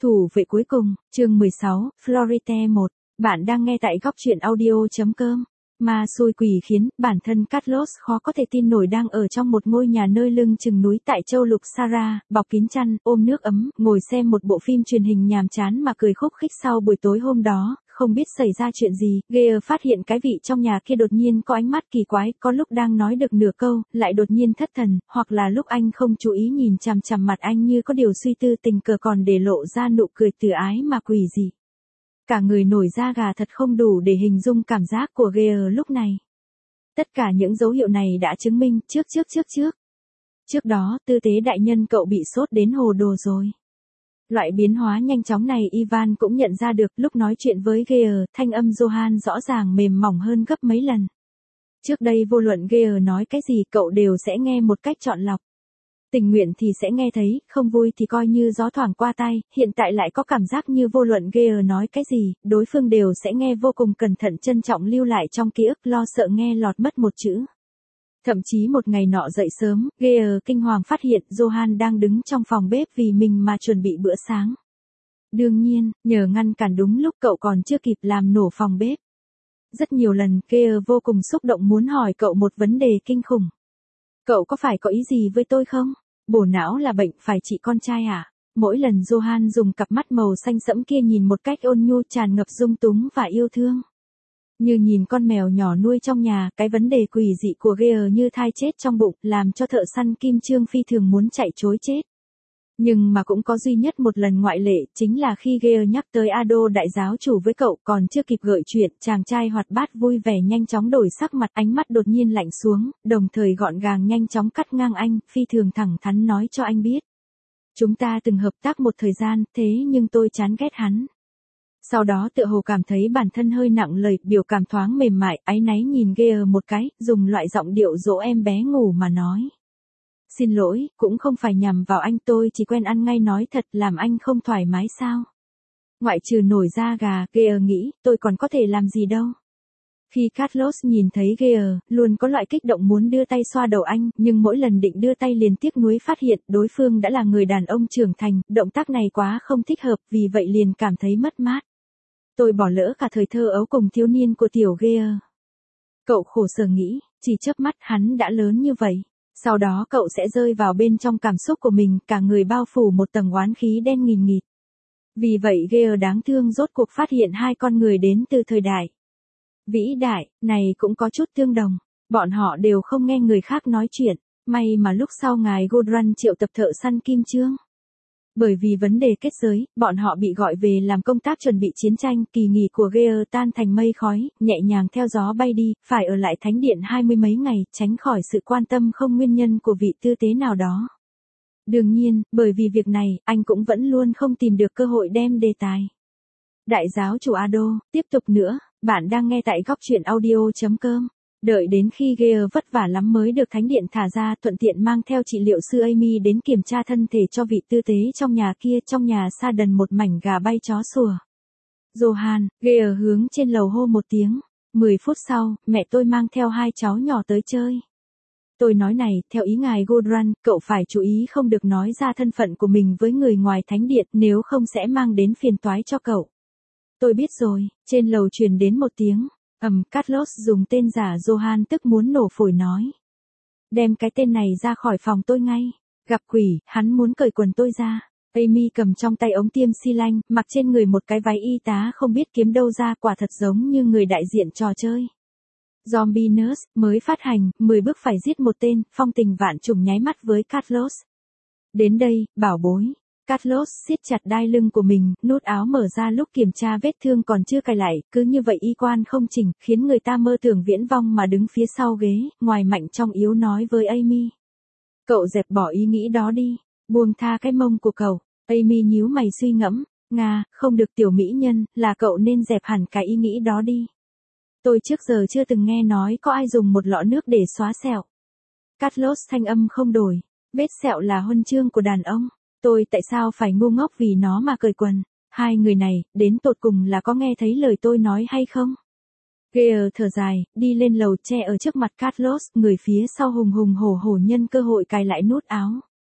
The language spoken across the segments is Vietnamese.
Thủ vệ cuối cùng, chương 16, Florite 1, bạn đang nghe tại góc truyện audio.com. Ma xui quỷ khiến, bản thân Carlos khó có thể tin nổi đang ở trong một ngôi nhà nơi lưng chừng núi tại châu lục Sahara, bọc kín chăn, ôm nước ấm, ngồi xem một bộ phim truyền hình nhàm chán mà cười khúc khích sau buổi tối hôm đó, không biết xảy ra chuyện gì. Gale phát hiện cái vị trong nhà kia đột nhiên có ánh mắt kỳ quái, có lúc đang nói được nửa câu, lại đột nhiên thất thần, hoặc là lúc anh không chú ý nhìn chằm chằm mặt anh như có điều suy tư, tình cờ còn để lộ ra nụ cười từ ái mà quỷ dị. Cả người nổi da gà thật không đủ để hình dung cảm giác của Gale lúc này. Tất cả những dấu hiệu này đã chứng minh Trước đó, tư tế đại nhân cậu bị sốt đến hồ đồ rồi. Loại biến hóa nhanh chóng này Ivan cũng nhận ra được, lúc nói chuyện với Gale, thanh âm Johan rõ ràng mềm mỏng hơn gấp mấy lần. Trước đây vô luận Gale nói cái gì cậu đều sẽ nghe một cách chọn lọc. Tình nguyện thì sẽ nghe thấy, không vui thì coi như gió thoảng qua tai, hiện tại lại có cảm giác như vô luận Gale nói cái gì, đối phương đều sẽ nghe vô cùng cẩn thận, trân trọng lưu lại trong ký ức, lo sợ nghe lọt mất một chữ. Thậm chí một ngày nọ dậy sớm, Gale kinh hoàng phát hiện Johan đang đứng trong phòng bếp vì mình mà chuẩn bị bữa sáng. Đương nhiên, nhờ ngăn cản đúng lúc cậu còn chưa kịp làm nổ phòng bếp. Rất nhiều lần, Gale vô cùng xúc động muốn hỏi cậu một vấn đề kinh khủng. Cậu có phải có ý gì với tôi không? Bổ não là bệnh phải trị con trai à? Mỗi lần Johan dùng cặp mắt màu xanh sẫm kia nhìn một cách ôn nhu, tràn ngập dung túng và yêu thương. Như nhìn con mèo nhỏ nuôi trong nhà, cái vấn đề quỷ dị của Gale như thai chết trong bụng, làm cho thợ săn Kim Trương phi thường muốn chạy trối chết. Nhưng mà cũng có duy nhất một lần ngoại lệ, chính là khi Gale nhắc tới Ado đại giáo chủ với cậu, còn chưa kịp gợi chuyện, chàng trai hoạt bát vui vẻ nhanh chóng đổi sắc mặt, ánh mắt đột nhiên lạnh xuống, đồng thời gọn gàng nhanh chóng cắt ngang anh, phi thường thẳng thắn nói cho anh biết. Chúng ta từng hợp tác một thời gian, thế nhưng tôi chán ghét hắn. Sau đó tựa hồ cảm thấy bản thân hơi nặng lời, biểu cảm thoáng mềm mại, áy náy nhìn Gale một cái, dùng loại giọng điệu dỗ em bé ngủ mà nói. Xin lỗi, cũng không phải nhằm vào anh, tôi chỉ quen ăn ngay nói thật, làm anh không thoải mái sao? Ngoại trừ nổi da gà, Gale nghĩ, tôi còn có thể làm gì đâu. Khi Carlos nhìn thấy Gale, luôn có loại kích động muốn đưa tay xoa đầu anh, nhưng mỗi lần định đưa tay liền tiếc nuối phát hiện đối phương đã là người đàn ông trưởng thành, động tác này quá không thích hợp, vì vậy liền cảm thấy mất mát. Tôi bỏ lỡ cả thời thơ ấu cùng thiếu niên của tiểu Gale. Cậu khổ sở nghĩ, chỉ chớp mắt hắn đã lớn như vậy. Sau đó cậu sẽ rơi vào bên trong cảm xúc của mình, cả người bao phủ một tầng oán khí đen nghìn nghịt. Vì vậy Gale đáng thương rốt cuộc phát hiện hai con người đến từ thời đại vĩ đại, này cũng có chút tương đồng. Bọn họ đều không nghe người khác nói chuyện, may mà lúc sau ngài Gudrun triệu tập thợ săn Kim Trương. Bởi vì vấn đề kết giới, bọn họ bị gọi về làm công tác chuẩn bị chiến tranh, kỳ nghỉ của Gale tan thành mây khói, nhẹ nhàng theo gió bay đi, phải ở lại thánh điện 20 mấy ngày, tránh khỏi sự quan tâm không nguyên nhân của vị tư tế nào đó. Đương nhiên, bởi vì việc này, anh cũng vẫn luôn không tìm được cơ hội đem đề tài. Đại giáo chủ Ado, tiếp tục nữa, bạn đang nghe tại góc truyện audio.com. Đợi đến khi Gale vất vả lắm mới được thánh điện thả ra, thuận tiện mang theo trị liệu sư Amy đến kiểm tra thân thể cho vị tư tế trong nhà kia, trong nhà sa đần một mảnh gà bay chó sủa. Johan, Gale hướng trên lầu hô một tiếng. 10 phút sau, mẹ tôi mang theo hai cháu nhỏ tới chơi. Tôi nói này, theo ý ngài Gudrun, cậu phải chú ý không được nói ra thân phận của mình với người ngoài thánh điện, nếu không sẽ mang đến phiền toái cho cậu. Tôi biết rồi, trên lầu truyền đến một tiếng. Carlos dùng tên giả Johan tức muốn nổ phổi nói. Đem cái tên này ra khỏi phòng tôi ngay. Gặp quỷ, hắn muốn cởi quần tôi ra. Amy cầm trong tay ống tiêm xi lanh, mặc trên người một cái váy y tá không biết kiếm đâu ra, quả thật giống như người đại diện trò chơi. Zombie Nurse, mới phát hành, 10 bước phải giết một tên, phong tình vạn trùng nháy mắt với Carlos. Đến đây, bảo bối. Carlos siết chặt đai lưng của mình, nút áo mở ra lúc kiểm tra vết thương còn chưa cài lại, cứ như vậy y quan không chỉnh, khiến người ta mơ tưởng viễn vong mà đứng phía sau ghế, ngoài mạnh trong yếu nói với Amy. Cậu dẹp bỏ ý nghĩ đó đi, buông tha cái mông của cậu. Amy nhíu mày suy ngẫm, Nga, không được tiểu mỹ nhân, là cậu nên dẹp hẳn cái ý nghĩ đó đi. Tôi trước giờ chưa từng nghe nói có ai dùng một lọ nước để xóa sẹo. Carlos thanh âm không đổi, vết sẹo là huân chương của đàn ông. Tôi tại sao phải ngu ngốc vì nó mà cởi quần? Hai người này, đến tột cùng là có nghe thấy lời tôi nói hay không? Gale thở dài, đi lên lầu che ở trước mặt Carlos, người phía sau hùng hùng hổ hổ nhân cơ hội cài lại nút áo.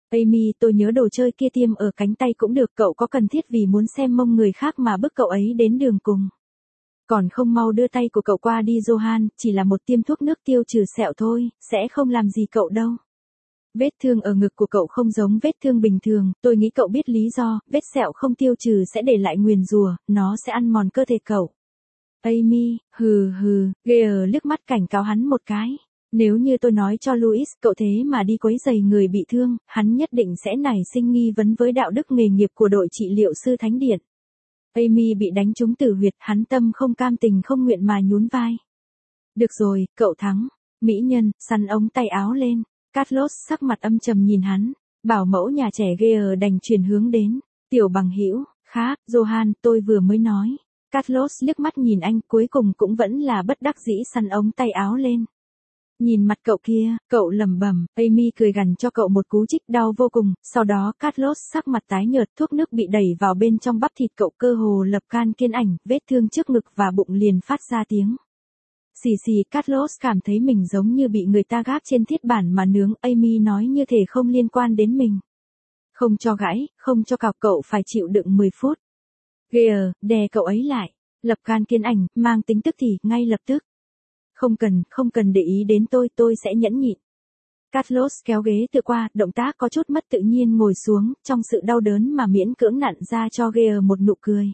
Amy, tôi nhớ đồ chơi kia tiêm ở cánh tay cũng được, cậu có cần thiết vì muốn xem mông người khác mà bức cậu ấy đến đường cùng. Còn không mau đưa tay của cậu qua đi Johan, chỉ là một tiêm thuốc nước tiêu trừ sẹo thôi, sẽ không làm gì cậu đâu. Vết thương ở ngực của cậu không giống vết thương bình thường, tôi nghĩ cậu biết lý do, vết sẹo không tiêu trừ sẽ để lại nguyền rủa, nó sẽ ăn mòn cơ thể cậu. Amy, hừ, Gale liếc mắt cảnh cáo hắn một cái. Nếu như tôi nói cho Louis cậu thế mà đi quấy rầy người bị thương, hắn nhất định sẽ nảy sinh nghi vấn với đạo đức nghề nghiệp của đội trị liệu sư Thánh Điện. Amy bị đánh trúng tử huyệt, hắn tâm không cam tình không nguyện mà nhún vai. Được rồi, cậu thắng. Mỹ nhân, sắn ống tay áo lên. Carlos sắc mặt âm trầm nhìn hắn. Bảo mẫu nhà trẻ Gale đành chuyển hướng đến. Tiểu bằng hữu, khác, Johan, tôi vừa mới nói. Carlos liếc mắt nhìn anh, cuối cùng cũng vẫn là bất đắc dĩ sắn ống tay áo lên. Nhìn mặt cậu kia, cậu lẩm bẩm, Amy cười gằn cho cậu một cú chích đau vô cùng, sau đó Carlos sắc mặt tái nhợt, thuốc nước bị đẩy vào bên trong bắp thịt cậu, cơ hồ lập can kiên ảnh, vết thương trước ngực và bụng liền phát ra tiếng. Xì xì, Carlos cảm thấy mình giống như bị người ta gác trên thiết bản mà nướng, Amy nói như thể không liên quan đến mình. Không cho gãy, không cho cào, cậu phải chịu đựng 10 phút. Gale, đè cậu ấy lại, lập can kiên ảnh, mang tính tức thì, ngay lập tức. Không cần để ý đến tôi sẽ nhẫn nhịn. Carlos kéo ghế tựa qua, động tác có chút mất tự nhiên ngồi xuống, trong sự đau đớn mà miễn cưỡng nặn ra cho Gale một nụ cười.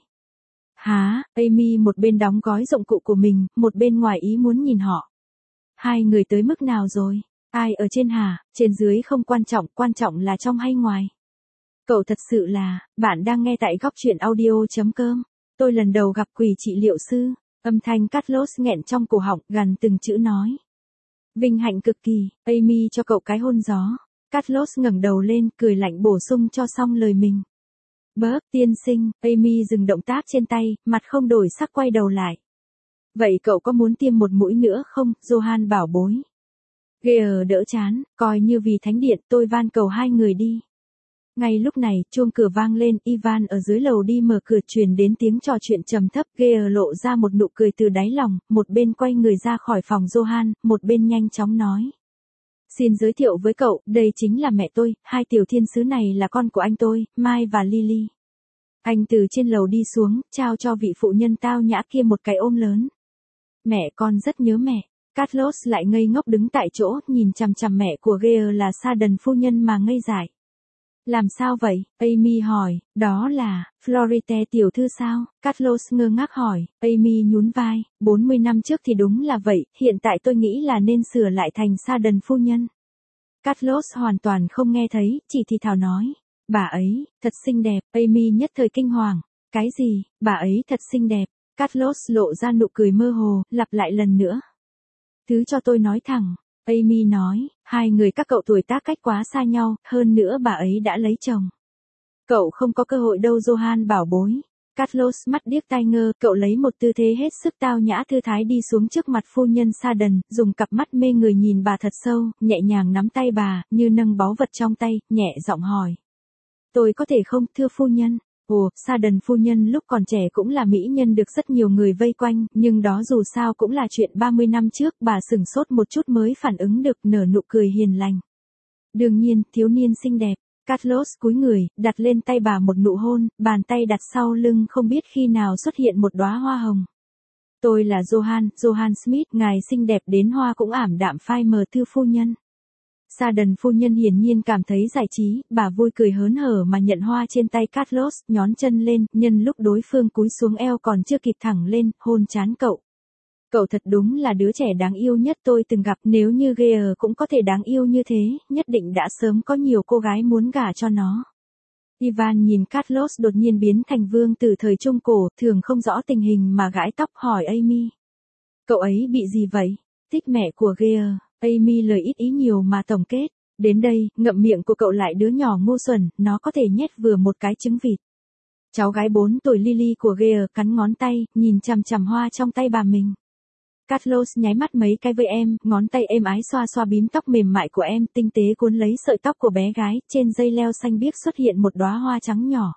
Hả, Amy một bên đóng gói dụng cụ của mình, một bên ngoài ý muốn nhìn họ. Hai người tới mức nào rồi? Ai ở trên hả? Trên dưới không quan trọng là trong hay ngoài. Cậu thật sự là, bạn đang nghe tại góc truyện audio.com. Tôi lần đầu gặp quỷ trị liệu sư. Âm thanh Carlos nghẹn trong cổ họng, gằn từng chữ nói. Vinh hạnh cực kỳ, Amy cho cậu cái hôn gió. Carlos ngẩng đầu lên, cười lạnh bổ sung cho xong lời mình. Bớp, tiên sinh, Amy dừng động tác trên tay, mặt không đổi sắc quay đầu lại. Vậy cậu có muốn tiêm một mũi nữa không, Johan bảo bối. Gale đỡ chán, coi như vì Thánh Điện, tôi van cầu hai người đi. Ngay lúc này, chuông cửa vang lên, Ivan ở dưới lầu đi mở cửa, truyền đến tiếng trò chuyện trầm thấp, Gale lộ ra một nụ cười từ đáy lòng, một bên quay người ra khỏi phòng Johan, một bên nhanh chóng nói. Xin giới thiệu với cậu, đây chính là mẹ tôi, hai tiểu thiên sứ này là con của anh tôi, Mai và Lily. Anh từ trên lầu đi xuống, trao cho vị phụ nhân tao nhã kia một cái ôm lớn. Mẹ con rất nhớ mẹ. Carlos lại ngây ngốc đứng tại chỗ, nhìn chằm chằm mẹ của Gale là Sardan phu nhân mà ngây dại. Làm sao vậy? Amy hỏi, đó là, Florite tiểu thư sao? Carlos ngơ ngác hỏi, Amy nhún vai, 40 năm trước thì đúng là vậy, hiện tại tôi nghĩ là nên sửa lại thành Sardan phu nhân. Carlos hoàn toàn không nghe thấy, chỉ thì thào nói, bà ấy, thật xinh đẹp, Amy nhất thời kinh hoàng, cái gì, bà ấy thật xinh đẹp, Carlos lộ ra nụ cười mơ hồ, lặp lại lần nữa. Thứ cho tôi nói thẳng. Amy nói, hai người các cậu tuổi tác cách quá xa nhau, hơn nữa bà ấy đã lấy chồng. Cậu không có cơ hội đâu Johan bảo bối. Carlos mắt điếc tai ngơ, cậu lấy một tư thế hết sức tao nhã thư thái đi xuống trước mặt phu nhân Sardan, dùng cặp mắt mê người nhìn bà thật sâu, nhẹ nhàng nắm tay bà, như nâng báu vật trong tay, nhẹ giọng hỏi. Tôi có thể không, thưa phu nhân? Ồ, Sardan phu nhân lúc còn trẻ cũng là mỹ nhân được rất nhiều người vây quanh, nhưng đó dù sao cũng là chuyện 30 năm trước, bà sửng sốt một chút mới phản ứng được, nở nụ cười hiền lành. Đương nhiên, thiếu niên xinh đẹp. Carlos cúi người, đặt lên tay bà một nụ hôn, bàn tay đặt sau lưng không biết khi nào xuất hiện một đóa hoa hồng. Tôi là Johan Smith, ngài xinh đẹp đến hoa cũng ảm đạm phai mờ thưa phu nhân. Sardan phu nhân hiển nhiên cảm thấy giải trí, bà vui cười hớn hở mà nhận hoa trên tay Carlos, nhón chân lên, nhân lúc đối phương cúi xuống eo còn chưa kịp thẳng lên, hôn trán cậu. Cậu thật đúng là đứa trẻ đáng yêu nhất tôi từng gặp, nếu như Gale cũng có thể đáng yêu như thế, nhất định đã sớm có nhiều cô gái muốn gả cho nó. Ivan nhìn Carlos đột nhiên biến thành vương từ thời Trung Cổ, thường không rõ tình hình mà gãi tóc hỏi Amy. Cậu ấy bị gì vậy? Thích mẹ của Gale. Amy lời ít ý nhiều mà tổng kết. Đến đây, ngậm miệng của cậu lại đứa nhỏ ngu xuẩn, nó có thể nhét vừa một cái trứng vịt. Cháu gái 4 tuổi Lily của Gale cắn ngón tay, nhìn chằm chằm hoa trong tay bà mình. Carlos nháy mắt mấy cái với em, ngón tay êm ái xoa xoa bím tóc mềm mại của em, tinh tế cuốn lấy sợi tóc của bé gái, trên dây leo xanh biếc xuất hiện một đóa hoa trắng nhỏ.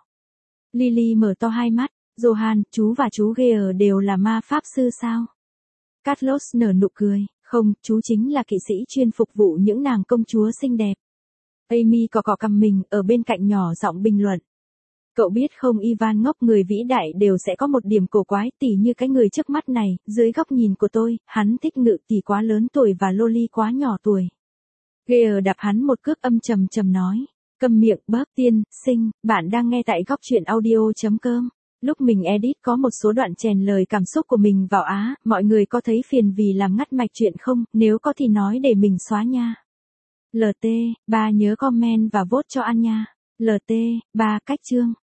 Lily mở to hai mắt, Johan, chú và chú Gale đều là ma pháp sư sao? Carlos nở nụ cười, không, chú chính là kỵ sĩ chuyên phục vụ những nàng công chúa xinh đẹp. Amy cọ cọ cằm mình, ở bên cạnh nhỏ giọng bình luận. Cậu biết không Ivan ngốc, người vĩ đại đều sẽ có một điểm cổ quái, tỉ như cái người trước mắt này, dưới góc nhìn của tôi, hắn thích ngự tỷ quá lớn tuổi và loli quá nhỏ tuổi. Gear đạp hắn một cước, âm trầm trầm nói. Câm miệng, bớp tiên, sinh, bạn đang nghe tại góc truyện audio.com. Lúc mình edit có một số đoạn chèn lời cảm xúc của mình vào mọi người có thấy phiền vì làm ngắt mạch chuyện không, nếu có thì nói để mình xóa nha. LT, 3 nhớ comment và vote cho An nha. LT, 3 cách chương.